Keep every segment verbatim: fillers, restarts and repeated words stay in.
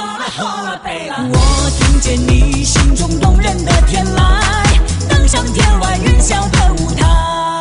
我听见你心中动人的天籁，登上天外云霄的舞台。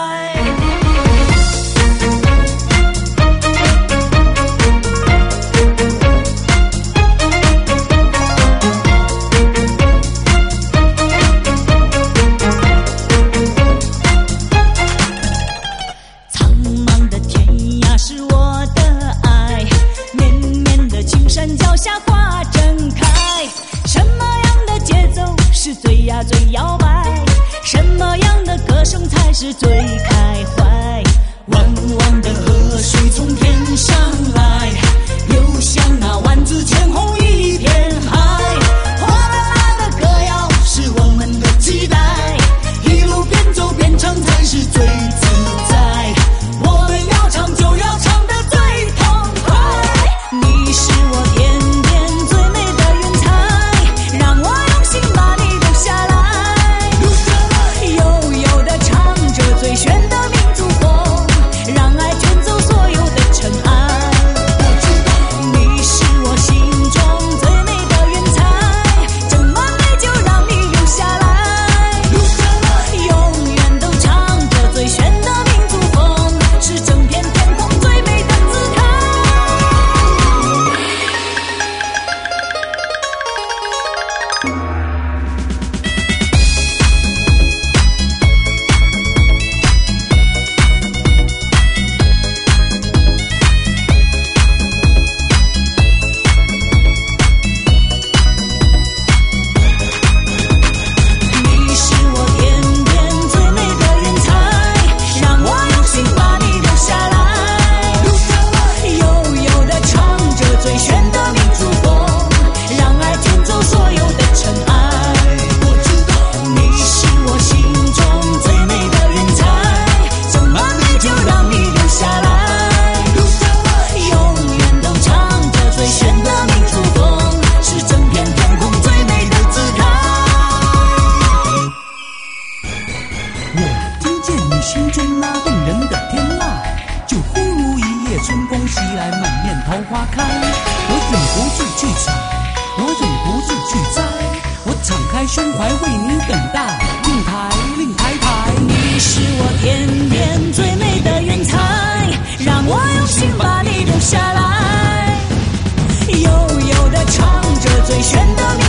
苍茫的天涯是我的爱，绵绵的青山脚下花正开。什么样的节奏是最呀最摇摆？什么样的歌声才是最开怀？汪汪的河水从天上来，流向那万紫千红一片海。哗啦啦的歌谣是我们的期待，一路边走边唱才是最自在。我们要唱就要唱得最痛快。你是我天边最美的云彩，让我用心把你留下来。悠悠地唱着最炫的民族风，让爱卷走所有的尘埃。你是我心中最美的云彩，这么美就让你留下来。永远都唱着最炫的民族风，是整片天空最美的姿态。你是我天边最美的云彩，让我用心把你留下来。悠悠地唱着最炫的民族风，让爱卷走所有的尘埃。你是我心中最美的云彩，这么美就让你留下来。永远都唱着最炫的民族风，是整片天空最美的姿态。我听见你心中那动人的天籁，就忽如一夜春风袭来，满面桃花开。我忍不住去采，我忍不住去摘，我敞开胸怀为你等待，令台令台台。你是我天边最美的云彩，让我用心把你留下来。悠悠地唱着最炫的民